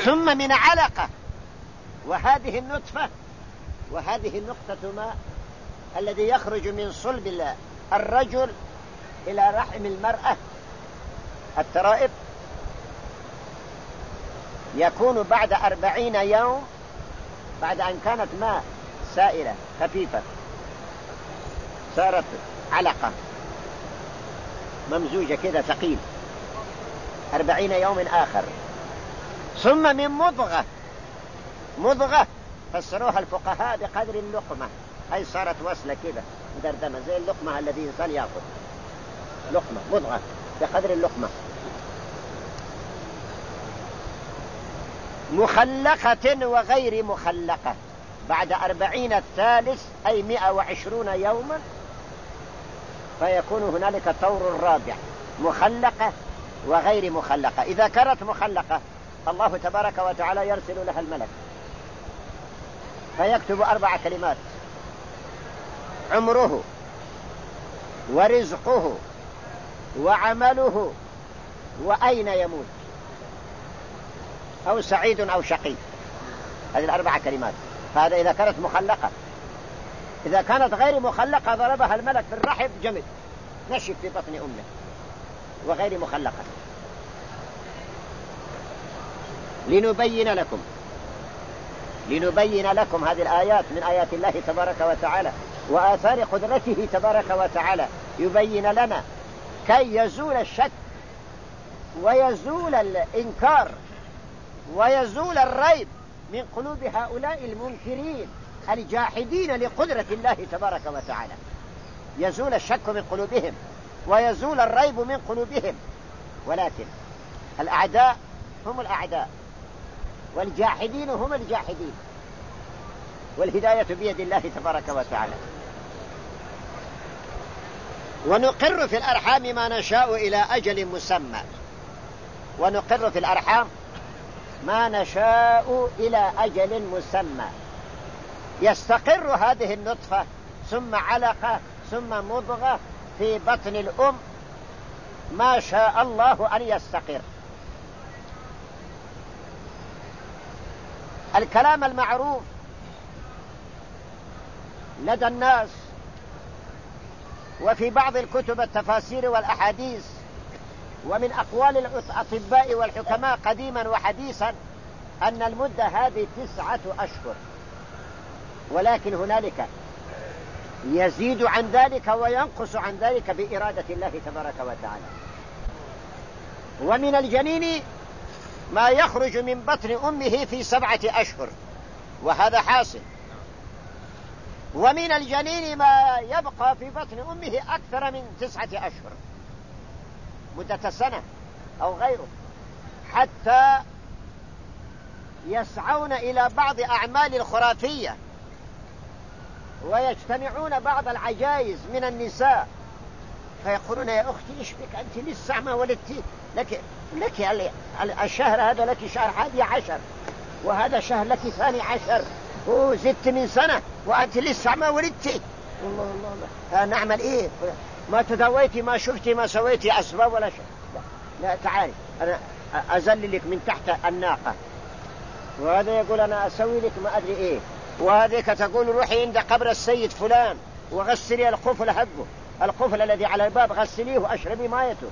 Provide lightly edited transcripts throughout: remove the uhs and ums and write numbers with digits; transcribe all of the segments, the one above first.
ثم من علقة، وهذه النطفة وهذه النقطة ماء الذي يخرج من صلب الرجل إلى رحم المرأة الترائب، يكون بعد 40 يوم، بعد أن كانت ماء سائلة خفيفة صارت علقة ممزوجة كذا ثقيل، 40 يوم آخر. ثم من مضغة فسروها الفقهاء بقدر اللقمة، أي صارت وصلة كذا مدردمة زي اللقمة الذي الإنسان يأخذ، لقمة مضغة بقدر اللقمة. مخلقة وغير مخلقة، بعد 40 الثالث أي 120 يوما فيكون هنالك طور رابع، مخلقة وغير مخلقة. إذا كانت مخلقة الله تبارك وتعالى يرسل لها الملك فيكتب 4 كلمات: عمره ورزقه وعمله وأين يموت، أو سعيد أو شقي. هذه 4 كلمات. فهذا إذا كانت مخلقة. إذا كانت غير مخلقة ضربها الملك في الرحم جمد نشف في بطن أمه. وغير مخلقة. لنبين لكم هذه الآيات من آيات الله تبارك وتعالى وآثار قدرته تبارك وتعالى، يبين لنا كي يزول الشك ويزول الإنكار ويزول الريب من قلوب هؤلاء المنكرين الجاحدين لقدرة الله تبارك وتعالى. يزول الشك من قلوبهم ويزول الريب من قلوبهم. ولكن الأعداء هم الأعداء والجاحدين هم الجاحدين، والهداية بيد الله تبارك وتعالى. ونقر في الأرحام ما نشاء إلى أجل مسمى. ونقر في الأرحام ما نشاء إلى أجل مسمى. يستقر هذه النطفة ثم علقة ثم مضغة في بطن الأم ما شاء الله أن يستقر. الكلام المعروف لدى الناس وفي بعض الكتب التفاسير والأحاديث ومن أقوال الأطباء والحكماء قديما وحديثا أن المدة هذه 9 أشهر، ولكن هنالك يزيد عن ذلك وينقص عن ذلك بإرادة الله تبارك وتعالى. ومن الجنين ما يخرج من بطن أمه في 7 أشهر، وهذا حاصل. ومن الجنين ما يبقى في بطن أمه أكثر من 9 أشهر، مدة سنة أو غيره، حتى يسعون إلى بعض أعمال الخرافية ويجتمعون بعض العجائز من النساء فيقولون: يا أختي إيش بك أنت لسه ما ولدتي، لك الشهر هذا لك شهر 11 وهذا شهر لك 12 وزدت من سنة وأنت لسه ما ولدتي. الله الله الله، نعمل إيه؟ ما تداويتي ما شفتي ما سويتي أسباب ولا شيء. لا تعالي أنا أزللك من تحت الناقة، وهذا يقول أنا أسوي لك ما أدري إيه، وهذيك تقول روحي عند قبر السيد فلان وغسلي القفل حقه، القفل الذي على الباب غسليه وأشربي مايته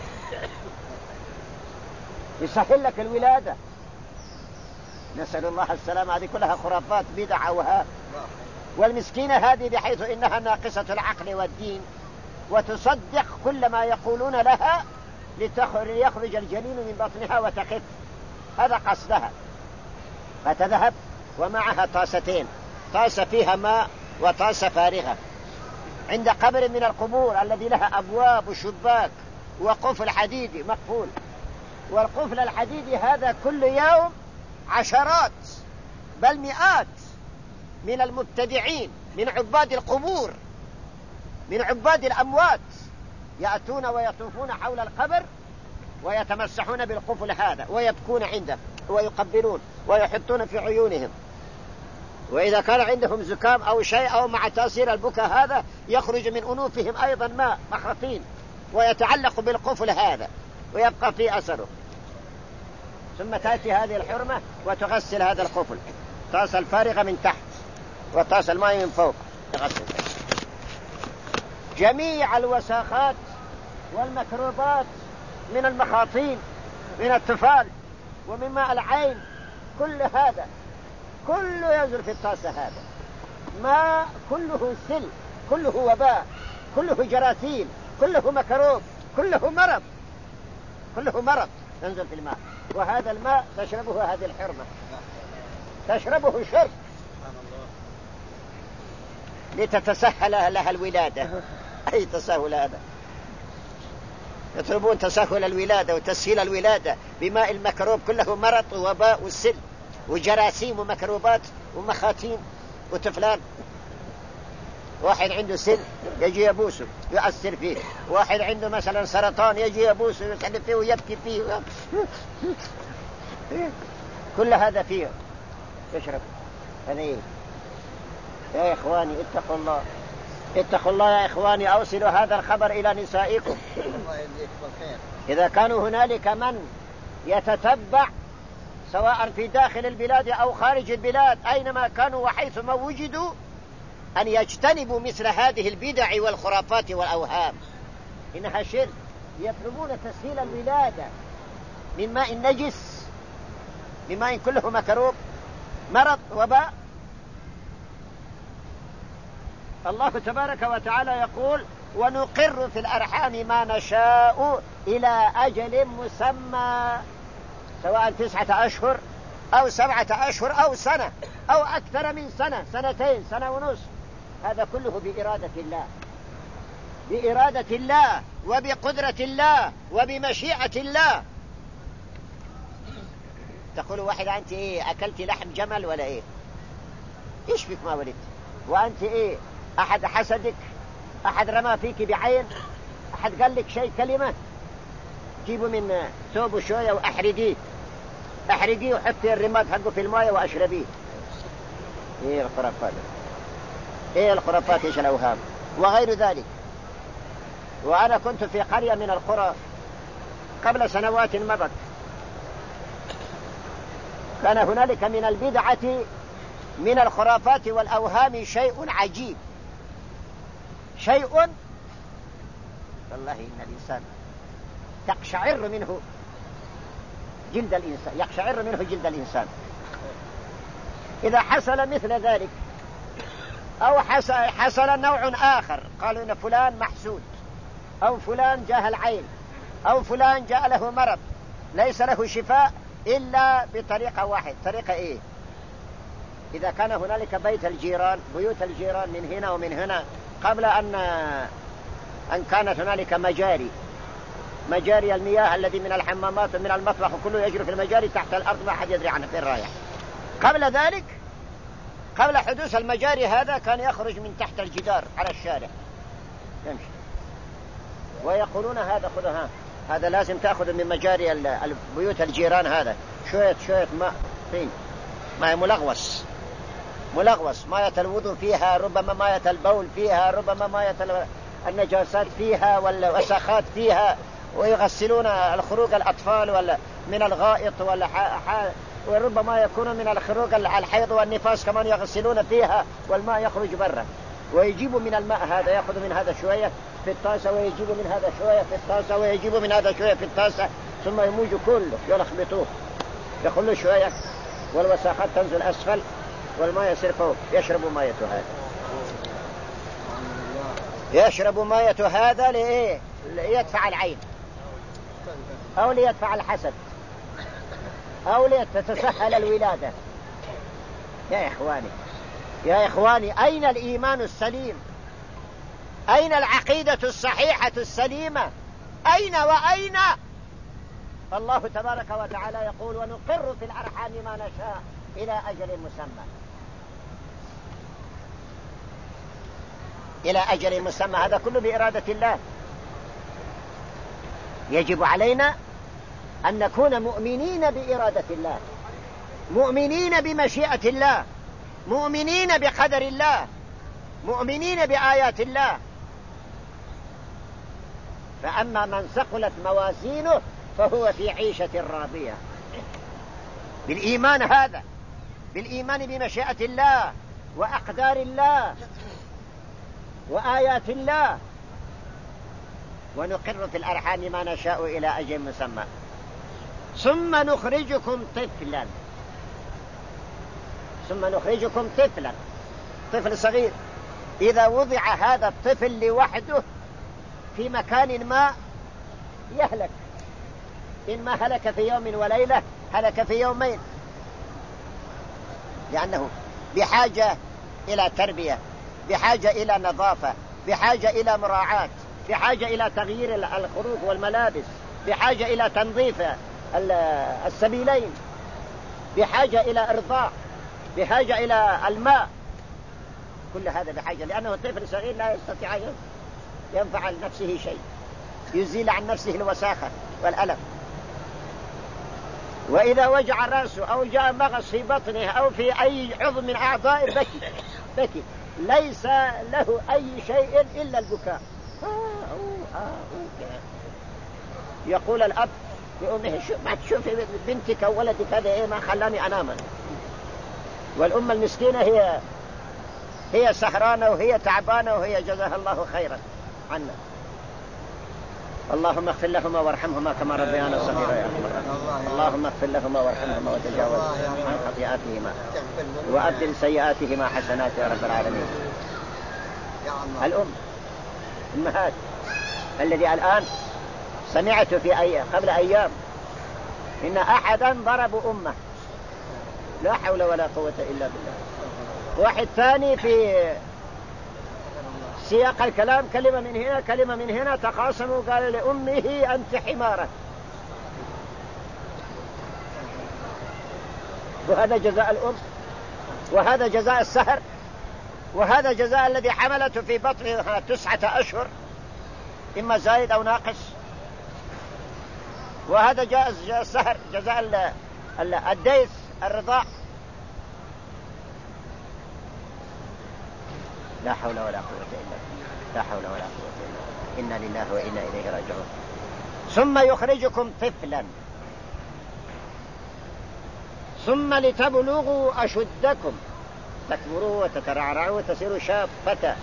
يسهل لك الولادة. نسأل الله السلامة. هذه كلها خرافات بدع وهاب. والمسكينة هذه بحيث إنها ناقصة العقل والدين وتصدق كل ما يقولون لها ليخرج الجنين من بطنها وتخف، هذا قصدها. فتذهب ومعها طاستين، طاسة فيها ماء وطاسة فارغة عند قبر من القبور الذي لها أبواب وشباك وقفل حديدي مقفول. والقفل الحديدي هذا كل يوم عشرات بل مئات من المبتدعين من عباد القبور من عباد الأموات يأتون ويطوفون حول القبر ويتمسحون بالقفل هذا ويبكون عنده ويقبلون ويحطون في عيونهم. وإذا كان عندهم زكام أو شيء أو مع تأثير البكاء هذا يخرج من أنوفهم أيضا ماء مخرطين ويتعلق بالقفل هذا ويبقى في أثره. ثم تأتي هذه الحرمة وتغسل هذا القفل، الطاسة الفارغة من تحت والطاسة الماء من فوق، تغسل جميع الوساخات والميكروبات من المخاطين، من الطفال ومن ماء العين، كل هذا كله ينزل في الطاسة. هذا ماء كله سل، كله وباء، كله جراثيم، كله ميكروب، كله مرض، كله مرض ينزل في الماء. وهذا الماء تشربه هذه الحرمة، تشربه شرب لتتسهل لها الولادة. أي تسهل هذا؟ يطلبون تسهل الولادة وتسهيل الولادة بماء الميكروب، كله مرض ووباء وسل وجراثيم وميكروبات ومخاطين وتفلان. واحد عنده سل يجي يبوسه يؤثر فيه، واحد عنده مثلا سرطان يجي يبوسه يسحب فيه ويبكي فيه كل هذا فيه يشرب. هذا إيه؟ يا إخواني اتقوا الله، اتقوا الله يا إخواني. أوصلوا هذا الخبر إلى نسائكم. إذا كانوا هنالك من يتتبع سواء في داخل البلاد أو خارج البلاد أينما كانوا وحيثما وجدوا أن يجتنبوا مثل هذه البدع والخرافات والأوهام، إنها شرك. يطلبون تسهيل الولادة من ماء نجس، من ماء كله ميكروب، مرض، وباء. الله تبارك وتعالى يقول: ونقر في الأرحام ما نشاء إلى أجل مسمى، سواء 9 أشهر أو 7 أشهر أو سنة أو أكثر من سنة، سنتين، سنة ونصف. هذا كله بإرادة الله، بإرادة الله وبقدرة الله وبمشيئة الله. تقول واحد: أنت إيه، أكلت لحم جمل ولا إيه؟ إيش بك ما ولدت؟ وأنت إيه، أحد حسدك، أحد رمى فيك بعين، أحد قال لك شيء كلمة، جيبوا من ثوبه شوية وأحرقيه، أحرقيه وحطي الرماد حقه في الماء وأشربيه. إيه الخرافات، إيه الخرافات، إيش الأوهام وغير ذلك. وأنا كنت في قرية من القرى قبل سنوات مضت، كان هنالك من البدعة من الخرافات والأوهام شيء عجيب، شيء والله إن الإنسان تقشعر منه جلد الإنسان، يقشعر منه جلد الإنسان. إذا حصل مثل ذلك أو حصل نوع آخر، قالوا إن فلان محسود، أو فلان جاه العين، أو فلان جاء له مرض ليس له شفاء إلا بطريقة واحد. طريقة إيه؟ إذا كان هنالك بيت الجيران، بيوت الجيران من هنا ومن هنا، قبل أن كانت هنالك مجاري المياه الذي من الحمامات ومن المطبخ وكله يجري في المجاري تحت الأرض، ما حد يدري عنه فين رايح. قبل ذلك، قبل حدوث المجاري هذا، كان يخرج من تحت الجدار على الشارع يمشي، ويقولون هذا خذها، هذا لازم تأخذ من مجاري البيوت الجيران، هذا شوية ماء طين، ماء ملغوص، ماء الوضوء فيها، ربما ماء البول فيها، ربما ماء النجاسات فيها والوسخات فيها، ويغسلون الخروج الأطفال ولا من الغائط ولا وربما يكون من الخروج الحيض والنفاس كمان يغسلون فيها، والماء يخرج برا، ويجيب من الماء هذا، يأخذ من هذا شوية في الطاسة، ويجيب من هذا شوية في الطاسة، ويجيب من هذا شوية في الطاسة، ثم يموج كله، يلخبطوه، يخلوا شوية، والوساخات تنزل أسفل والماء يصير فوق. يشرب مايته هذا، يشرب مايته هذا لإيه؟ ليدفع العين، أو ليدفع الحسد، أو ليتسهل الولادة. يا إخواني أين الإيمان السليم؟ أين العقيدة الصحيحة السليمة؟ أين وأين؟ الله تبارك وتعالى يقول: ونقر في الأرحام ما نشاء إلى أجل مسمى، إلى أجل مسمى. هذا كله بإرادة الله. يجب علينا أن نكون مؤمنين بإرادة الله، مؤمنين بمشيئة الله، مؤمنين بقدر الله، مؤمنين بآيات الله. فأما من ثقلت موازينه فهو في عيشة راضية، بالإيمان هذا، بالإيمان بمشيئة الله وأقدار الله وآيات الله. ونقر في الأرحام ما نشاء إلى أجل مسمى ثم نخرجكم طفلا، ثم نخرجكم طفلا، طفل صغير. إذا وضع هذا الطفل لوحده في مكان ما يهلك، إن ما هلك في يوم وليلة هلك في يومين، لأنه بحاجة إلى تربية، بحاجة إلى نظافة، بحاجة إلى مراعاة، بحاجة إلى تغيير الخروج والملابس، بحاجة إلى تنظيف السبيلين، بحاجة إلى إرضاع، بحاجة إلى الماء، كل هذا بحاجة، لأنه طفل صغير لا يستطيع أن ينفع لنفسه شيء، يزيل عن نفسه الوساخة والألم. وإذا وجع رأسه أو جاء مغص في بطنه أو في أي عضو من أعضائه بكي، ليس له أي شيء إلا البكاء. يقول الأب لأمه ما تشوفي بنتك أو ولدك هذا إيه ما خلاني أنام. والأم المسكينة هي سهرانة وهي تعبانة وهي جزاها الله خيرا عنا. اللهم اغفر لهما وارحمهما كما ربيانا صغيرا يا رب. اللهم اغفر لهما وارحمهما وتجاوز عن خطيئاتهما وأبدل سيئاتهما حسنات يا رب العالمين. الأم أمهات الذي الآن سمعت قبل أيام إن أحدا ضرب أمه، لا حول ولا قوة إلا بالله. واحد ثاني في سياق الكلام كلمة من هنا كلمة من هنا تخاصموا، قال لأمه أنت حمارة. وهذا جزاء الأم، وهذا جزاء السهر، وهذا جزاء الذي حملته في بطنها 9 أشهر إما زايد أو ناقص، وهذا جزاء السهر، جزاء الديس الرضاع. لا حول ولا قوة إلا بالله، لا حول ولا قوة إلا بالله، إنا لله وإنا إليه راجعون. ثم يخرجكم طفلا ثم لتبلغوا أشدكم، تكبروا وتترعرعوا وتصيروا شاب فتى.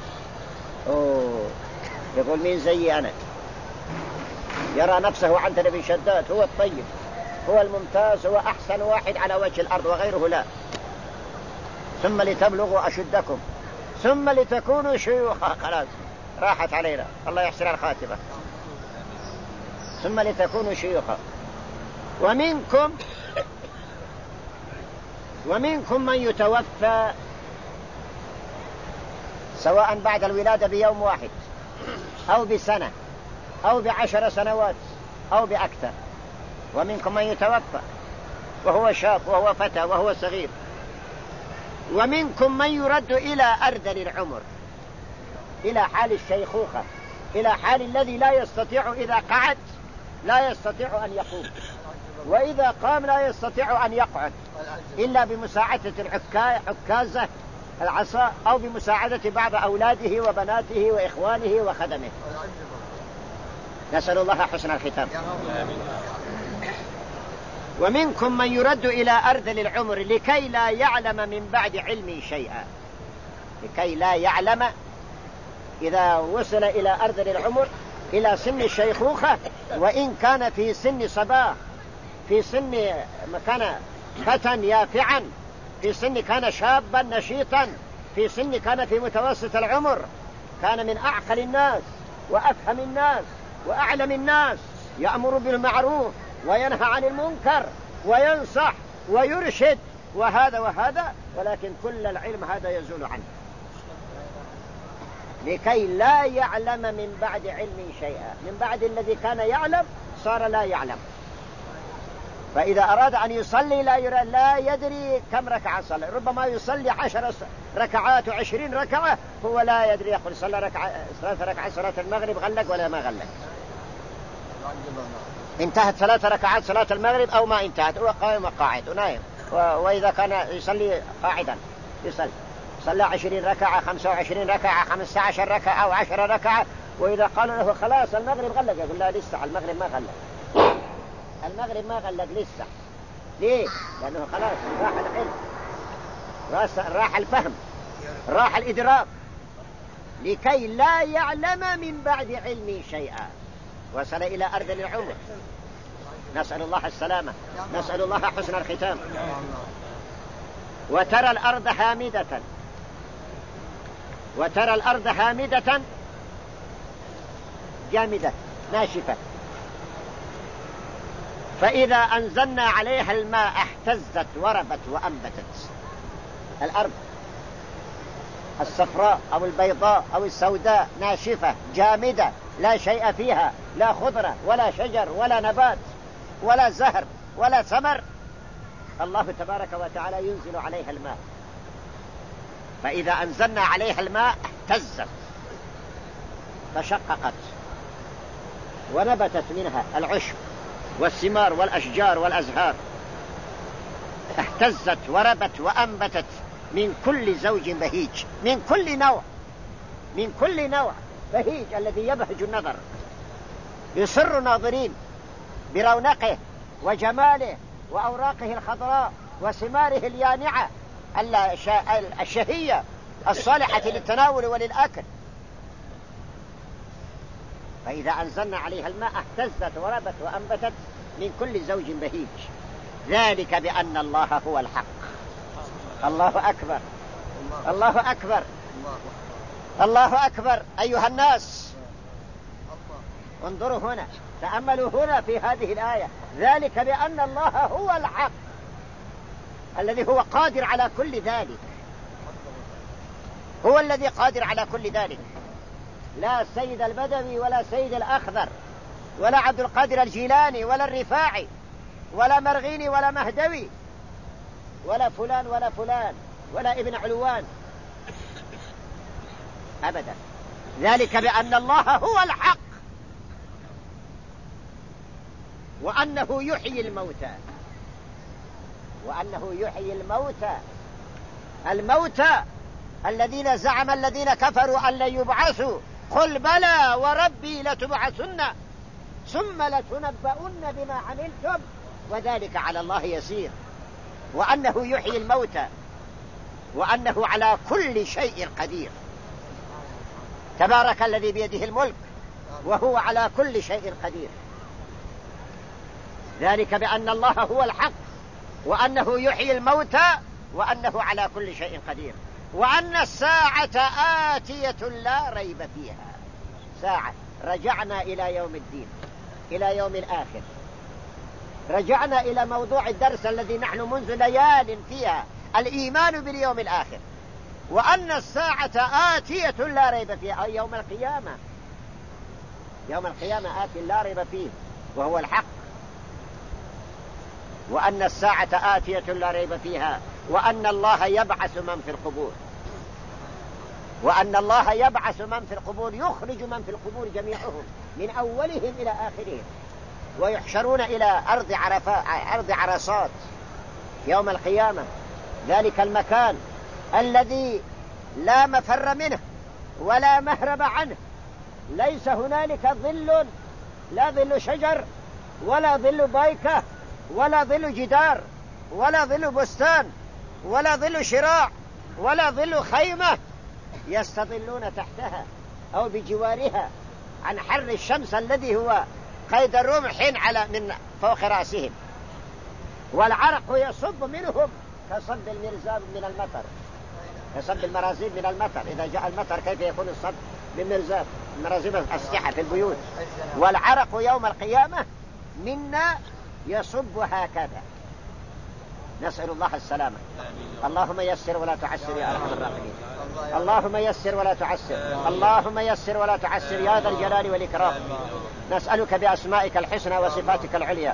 يقول مين زي أنا؟ يرى نفسه عنتر بن شداد هو الطيب، هو الممتاز، هو أحسن واحد على وجه الأرض وغيره لا. ثم لتبلغوا أشدكم ثم لتكونوا شيوخا. خلاص راحت علينا، الله يحسن الخاتمة. ثم لتكونوا شيوخا ومنكم من يتوفى، سواء بعد الولادة بيوم واحد أو بسنة أو ب10 سنوات أو بأكثر. ومنكم من يتوفى وهو شاب وهو فتى وهو صغير. ومنكم من يرد إلى أرذل العمر، إلى حال الشيخوخة، إلى حال الذي لا يستطيع إذا قعد لا يستطيع أن يقوم، وإذا قام لا يستطيع أن يقعد إلا بمساعدة العكازة العصا أو بمساعدة بعض أولاده وبناته وإخوانه وخدمه. نسأل الله حسن الختام. ومنكم من يرد إلى أرذل العمر لكي لا يعلم من بعد علم شيئا، لكي لا يعلم إذا وصل إلى أرذل العمر إلى سن الشيخوخة، وإن كان في سن صباه، في سن كان فتى يافعا، في سن كان شابا نشيطا، في سن كان في متوسط العمر، كان من أعقل الناس وأفهم الناس وأعلم الناس، يأمر بالمعروف وينهى عن المنكر وينصح ويرشد وهذا، ولكن كل العلم هذا يزول عنه، لكي لا يعلم من بعد علم شيئا. من بعد الذي كان يعلم صار لا يعلم. فإذا أراد أن يصلي لا يدري كم ركعة صلى، ربما يصلي 10 ركعات و20 ركعة، هو لا يدري، يقول صلى 3 ركعات صلاة المغرب غلق ولا ما غلق، انتهت 3 ركعات صلاة المغرب أو ما انتهت، هو قائم وقاعد ونايم. وإذا كان يصلي قاعدا صلى 20 ركعة 25 ركعة 15 ركعة أو 10 ركعة، وإذا قالوا له خلاص المغرب غلق، يقول لا لسه المغرب ما غلق، المغرب ما غلق لسه، ليه؟ لأنه خلاص راح العلم، راح الفهم، راح الإدراك، لكي لا يعلم من بعد علمه شيئا، وصل إلى أرض العمر. نسأل الله السلامة، نسأل الله حسن الختام. وترى الأرض هامدة، وترى الأرض هامدة جامدة ناشفة، فإذا أنزلنا عليها الماء اهتزت وربت وأنبتت. الأرض الصفراء أو البيضاء أو السوداء ناشفة جامدة، لا شيء فيها، لا خضرة ولا شجر ولا نبات ولا زهر ولا ثمر، الله تبارك وتعالى ينزل عليها الماء، فإذا أنزلنا عليها الماء اهتزت تشققت ونبتت منها العشب والثمار والأشجار والأزهار، اهتزت وربت وأنبتت من كل زوج بهيج، من كل نوع، من كل نوع بهيج الذي يبهج النظر، يسر الناظرين برونقه وجماله وأوراقه الخضراء وثماره اليانعة الشهية الصالحة للتناول وللأكل. فإذا أنزلنا عليها الماء اهتزت وربت وأنبتت من كل زوج بهيج، ذلك بأن الله هو الحق. الله أكبر، الله أكبر، الله أكبر. أيها الناس انظروا هنا، تأملوا هنا في هذه الآية، ذلك بأن الله هو الحق الذي هو قادر على كل ذلك، هو الذي قادر على كل ذلك. لا سيد البدوي ولا سيد الأخضر ولا عبد القادر الجيلاني ولا الرفاعي ولا مرغيني ولا مهدوي ولا فلان ولا فلان ولا ابن علوان أبدا، ذلك بأن الله هو الحق، وأنه يحيي الموتى، وأنه يحيي الموتى، الموتى الذين زعم الذين كفروا أن لن يبعثوا، قل بلى وربي لتبعثن ثم لتنبؤن بما عملتم وذلك على الله يسير. وأنه يحيي الموتى، وأنه على كل شيء قدير، تبارك الذي بيده الملك وهو على كل شيء قدير. ذلك بأن الله هو الحق، وأنه يحيي الموتى، وأنه على كل شيء قدير، وأن الساعة آتية لا ريب فيها. ساعة، رجعنا إلى يوم الدين، إلى يوم الآخر، رجعنا إلى موضوع الدرس الذي نحن منذ ليال فيها، الإيمان باليوم الآخر، وأن الساعة آتية لا ريب فيها، أي يوم القيامة. يوم القيامة آتي لا ريب فيه وهو الحق، وأن الساعة آتية لا ريب فيها، وأن الله يبعث من في القبور، وأن الله يبعث من في القبور، يخرج من في القبور جميعهم من أولهم إلى آخرهم، ويحشرون إلى أرض عرصات يوم القيامة، ذلك المكان الذي لا مفر منه ولا مهرب عنه، ليس هنالك ظل، لا ظل شجر ولا ظل بايكة ولا ظل جدار ولا ظل بستان ولا ظل شراع ولا ظل خيمة يستظلون تحتها أو بجوارها عن حر الشمس الذي هو قيد الرمح على من فوق رأسهم، والعرق يصب منهم كصب المرزاب من المطر، كصب المرازيب من المطر. إذا جاء المطر كيف يكون الصب بالمرزاب، المرازيب الأسلحة في البيوت، والعرق يوم القيامة منا يصب هكذا، نسأل الله السلامة. اللهم يسر ولا تعسر يا أرحم الراحمين، اللهم يسر ولا تعسر، اللهم يسر ولا تعسر يا ذا الجلال والإكرام. نسألك بأسمائك الحسنى وصفاتك العليا.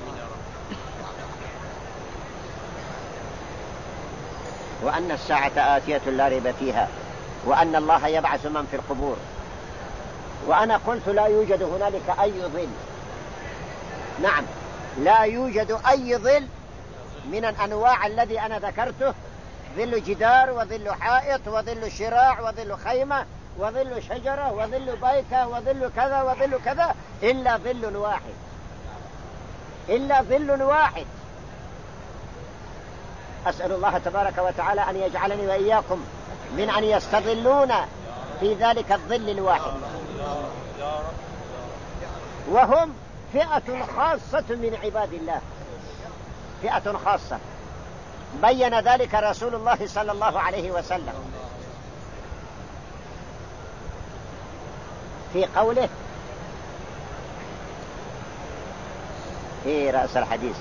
وأن الساعة آتية لا ريب فيها، وأن الله يبعث من في القبور. وأنا قلت لا يوجد هنالك أي ظل، نعم لا يوجد أي ظل من الأنواع الذي أنا ذكرته، ظل جدار وظل حائط وظل شراع وظل خيمة وظل شجرة وظل بايكة وظل كذا وظل كذا، إلا ظل واحد، إلا ظل واحد أسأل الله تبارك وتعالى أن يجعلني وإياكم من أن يستظلون في ذلك الظل الواحد، وهم فئة خاصة من عباد الله، فئة خاصة بين ذلك رسول الله صلى الله عليه وسلم في قوله في رأس الحديث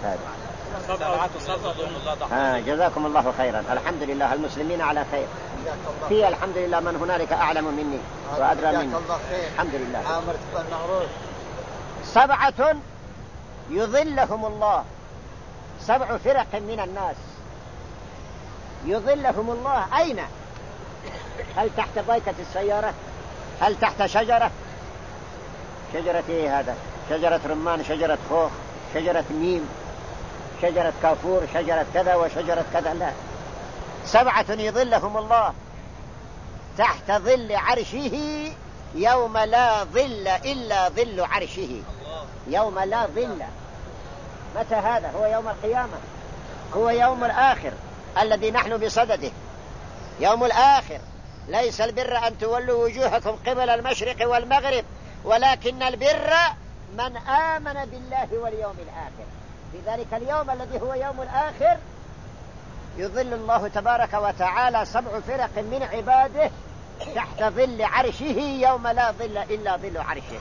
هذا. جزاكم الله خيرا. الحمد لله المسلمين على خير، في الحمد لله من هنالك أعلم مني وأدرى مني، الحمد لله. 7 يظلهم الله، 7 فرق من الناس يظلهم الله. أين؟ هل تحت بايكة السيارة؟ هل تحت شجرة؟ شجرة ايه هذا؟ شجرة رمان، شجرة خوخ، شجرة نيم، شجرة كافور، شجرة كذا وشجرة كذا، لا. 7 يظلهم الله تحت ظل عرشه يوم لا ظل إلا ظل عرشه. يوم لا ظل، متى هذا؟ هو يوم القيامة، هو يوم الآخر الذي نحن بصدده، يوم الآخر. ليس البر أن تولوا وجوهكم قبل المشرق والمغرب، ولكن البر من آمن بالله واليوم الآخر. في ذلك اليوم الذي هو يوم الآخر يظل الله تبارك وتعالى 7 فرق من عباده تحت ظل عرشه يوم لا ظل إلا ظل عرشه،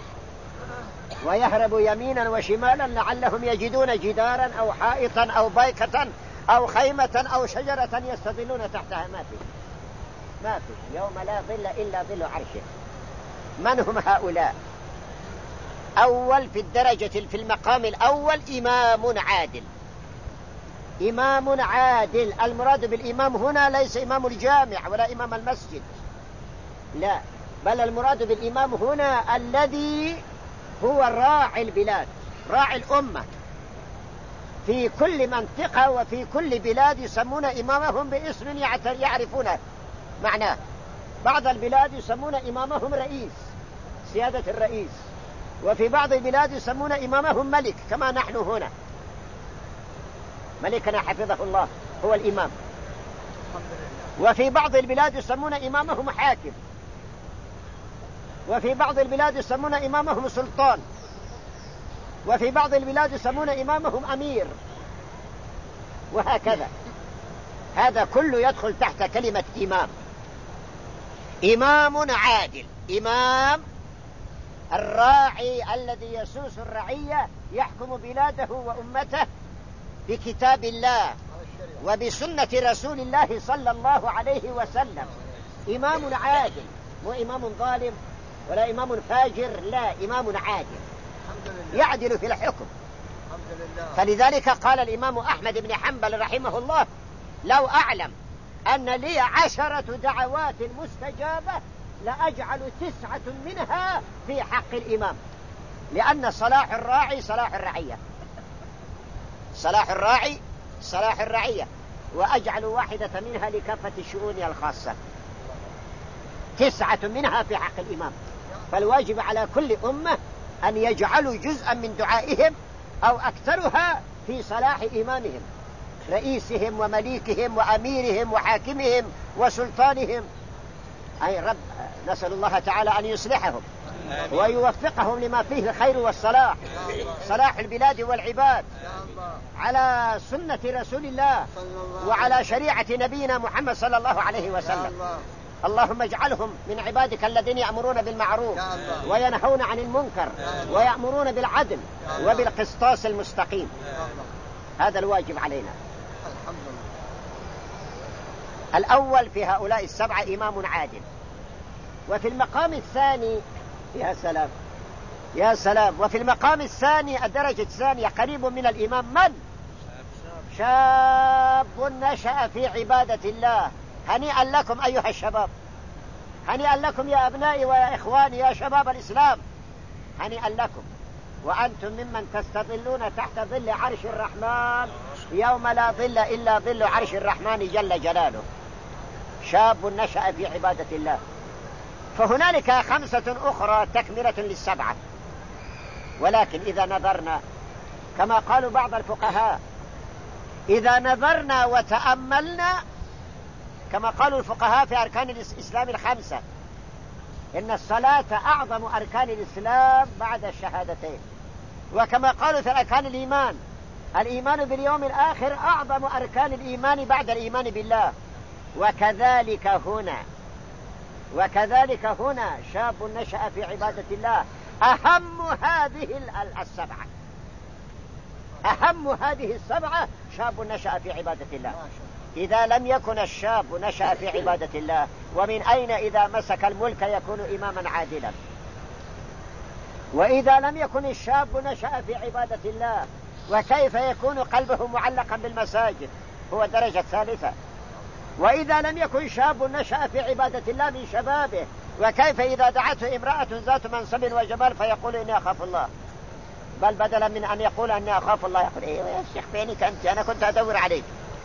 ويهرب يمينا وشمالا لعلهم يجدون جدارا أو حائطا أو بايكة أو خيمة أو شجرة يستظلون تحتها. ما في يوم لا ظل إلا ظل عرشه. من هم هؤلاء؟ أول في الدرجة في المقام الأول إمام عادل. إمام عادل، المراد بالإمام هنا ليس إمام الجامع ولا إمام المسجد، لا، بل المراد بالإمام هنا الذي هو راعي البلاد، راعي الأمة. في كل منطقة وفي كل بلاد يسمون إمامهم باسم يعرفونه معناه. بعض البلاد يسمون إمامهم رئيس، سيادة الرئيس، وفي بعض البلاد يسمون إمامهم ملك كما نحن هنا، ملكنا حفظه الله هو الإمام. وفي بعض البلاد يسمون إمامهم حاكم، وفي بعض البلاد يسمون إمامهم سلطان، وفي بعض البلاد يسمون إمامهم أمير، وهكذا. هذا كله يدخل تحت كلمة إمام. إمام عادل، إمام الراعي الذي يسوس الرعية، يحكم بلاده وأمته بكتاب الله وبسنة رسول الله صلى الله عليه وسلم. إمام عادل، مو إمام ظالم ولا إمام فاجر، لا، إمام عادل يعدل في الحكم. فلذلك قال الإمام أحمد بن حنبل رحمه الله: لو أعلم أن لي 10 دعوات مستجابة لأجعل 9 منها في حق الإمام، لأن صلاح الراعي صلاح الرعية، صلاح الراعي صلاح الرعية، وأجعل واحدة منها لكافة الشؤون الخاصة، 9 منها في حق الإمام. فالواجب على كل أمة أن يجعلوا جزءا من دعائهم أو أكثرها في صلاح إمامهم، رئيسهم ومليكهم وأميرهم وحاكمهم وسلطانهم. أي رب، نسأل الله تعالى أن يصلحهم ويوفقهم لما فيه الخير والصلاح، صلاح البلاد والعباد على سنة رسول الله وعلى شريعة نبينا محمد صلى الله عليه وسلم. اللهم اجعلهم من عبادك الذين يأمرون بالمعروف وينهون عن المنكر ويأمرون بالعدل وبالقسطاس المستقيم. هذا الواجب علينا. الأول في هؤلاء 7 إمام عادل. وفي المقام الثاني، يا سلام يا سلام، وفي المقام الثاني الدرجة الثانية قريب من الإمام من؟ شاب نشأ في عبادة الله. هنيئا لكم أيها الشباب، هنيئا لكم يا أبنائي ويا إخواني يا شباب الإسلام، هنيئا لكم، وأنتم ممن تستظلون تحت ظل عرش الرحمن يوم لا ظل إلا ظل عرش الرحمن جل جلاله. شاب نشأ في عبادة الله. فهنالك 5 أخرى تكملة لل7، ولكن إذا نظرنا كما قالوا بعض الفقهاء إذا نظرنا وتأملنا كما قالوا الفقهاء في أركان الإسلام الخمسة إن الصلاة أعظم أركان الإسلام بعد الشهادتين، وكما قالوا في أركان الإيمان باليوم الآخر أعظم أركان الإيمان بعد الإيمان بالله. وكذلك هنا شاب نشأ في عبادة الله أهم هذه السبعة شاب نشأ في عبادة الله. إذا لم يكن الشاب نشأ في عبادة الله، ومن أين إذا مسك الملك يكون إماما عادلا؟ وإذا لم يكن الشاب نشأ في عبادة الله، وكيف يكون قلبه معلقا بالمساجد؟ هو درجة ثالثة. وإذا لم يكن شاب نشأ في عبادة الله من شبابه، وكيف إذا دعته امرأة ذات منصب وجمال فيقول إني أخاف الله؟ بل بدلا من أن يقول أني أخاف الله يقول إيه يا شيخ فينك أنت، أنا كنت أدور عليك.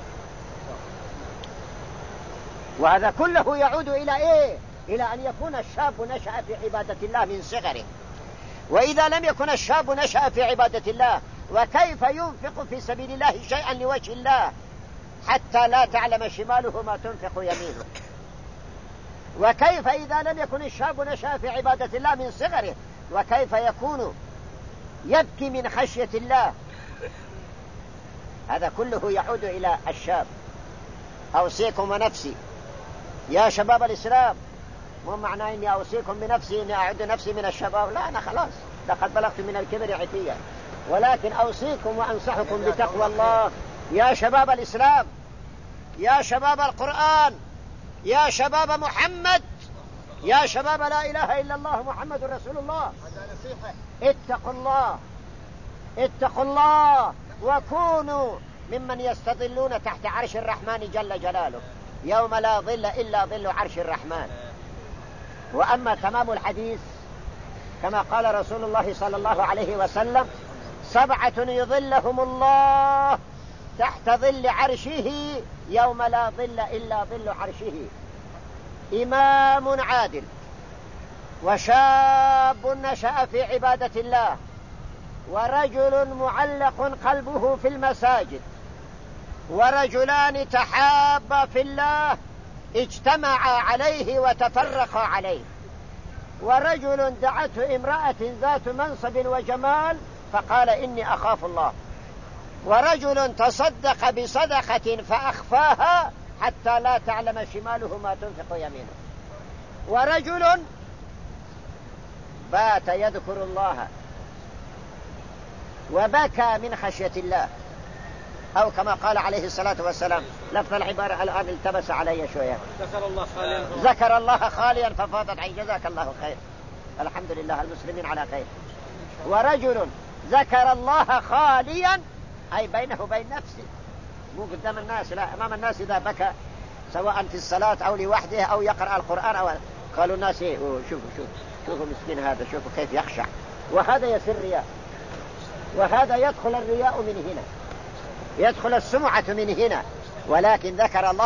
وهذا كله يعود إلى إيه؟ إلى أن يكون الشاب نشأ في عبادة الله من صغره. وإذا لم يكن الشاب نشأ في عبادة الله، وكيف ينفق في سبيل الله شيئا لوجه الله حتى لا تعلم شماله ما تنفق يمينه؟ وكيف إذا لم يكن الشاب نشأ في عبادة الله من صغره، وكيف يكون يبكي من خشية الله؟ هذا كله يعود إلى الشاب. أوصيكم ونفسي يا شباب الإسلام، مو معنى إني أوصيكم بنفسي إني أعد نفسي من الشباب، لا، أنا خلاص لقد بلغت من الكبر عتيا، ولكن أوصيكم وأنصحكم بتقوى الله يا شباب الإسلام، يا شباب القرآن، يا شباب محمد، يا شباب لا إله إلا الله محمد رسول الله. اتقوا الله وكونوا ممن يستظلون تحت عرش الرحمن جل جلاله يوم لا ظل إلا ظل عرش الرحمن. وأما تمام الحديث كما قال رسول الله صلى الله عليه وسلم: 7 يظلهم الله تحت ظل عرشه يوم لا ظل إلا ظل عرشه: إمام عادل، وشاب نشأ في عبادة الله، ورجل معلق قلبه في المساجد، ورجلان تحابا في الله اجتمعا عليه وتفرقا عليه، ورجل دعته امرأة ذات منصب وجمال فقال إني أخاف الله، ورجل تصدق بصدقة فأخفاها حتى لا تعلم شماله ما تنفق يمينه، ورجل بات يذكر الله وبكى من خشية الله، أو كما قال عليه الصلاة والسلام، لفظ العبارة الآن التبس علي شوية، ذكر الله خاليا ففاضت عين. جزاك الله خير، الحمد لله المسلمين على خير. ورجل ذكر الله خاليا أي بينه وبين نفسه، مو قدام الناس، لا، أمام الناس إذا بكى سواء في الصلاة أو لوحده أو يقرأ القرآن أو قالوا الناس إيه، شوفوا مسكين هذا، شوفوا كيف يخشع، وهذا يصير رياء، وهذا يدخل الرياء من هنا، يدخل السمعة من هنا. ولكن ذكر الله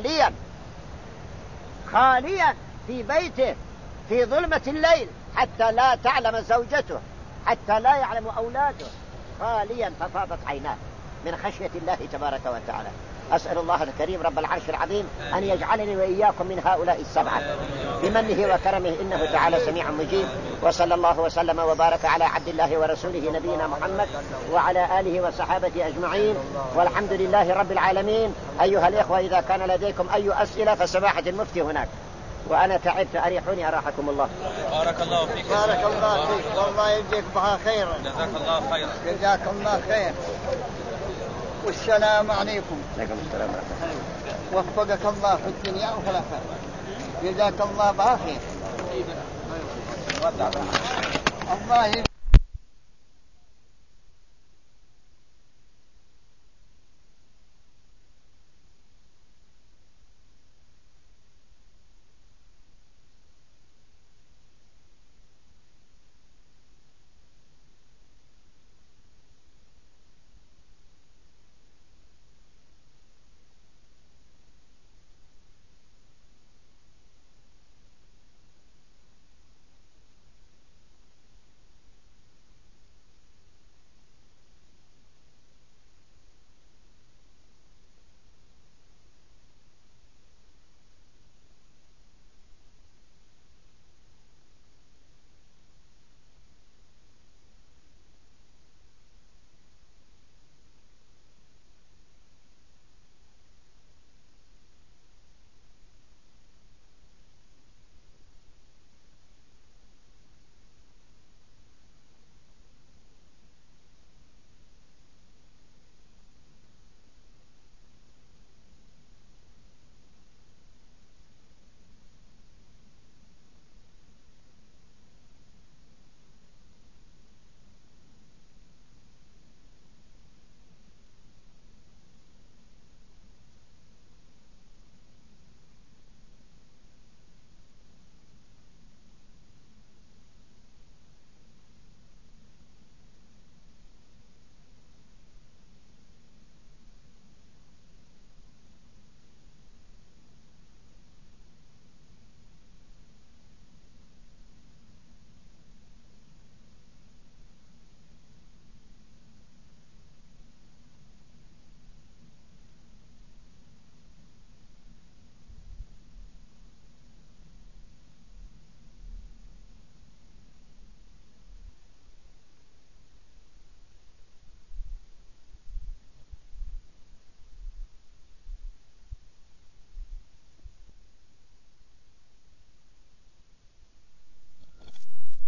خاليا في بيته في ظلمة الليل حتى لا تعلم زوجته، حتى لا يعلم أولاده، خاليا ففاضت عيناه من خشية الله تبارك وتعالى. أسأل الله الكريم رب العرش العظيم أن يجعلني وإياكم من هؤلاء السبعة بمنه وكرمه، إنه تعالى سميع مجيب. وصلى الله وسلم وبارك على عبد الله ورسوله نبينا محمد وعلى آله وصحابته أجمعين، والحمد لله رب العالمين. أيها الإخوة، إذا كان لديكم أي أسئلة فسماحة المفتي هناك، وأنا تعبت، أريحوني أراحكم الله. بارك الله فيك. بارك الله فيك، والله يجزيك بها خيرا. جزاك الله خيرا. جزاك الله خير. والسلام عليكم. عليكم السلام. وفقك الله في الدنيا وفي الآخرة. جزاك الله بها خير. الله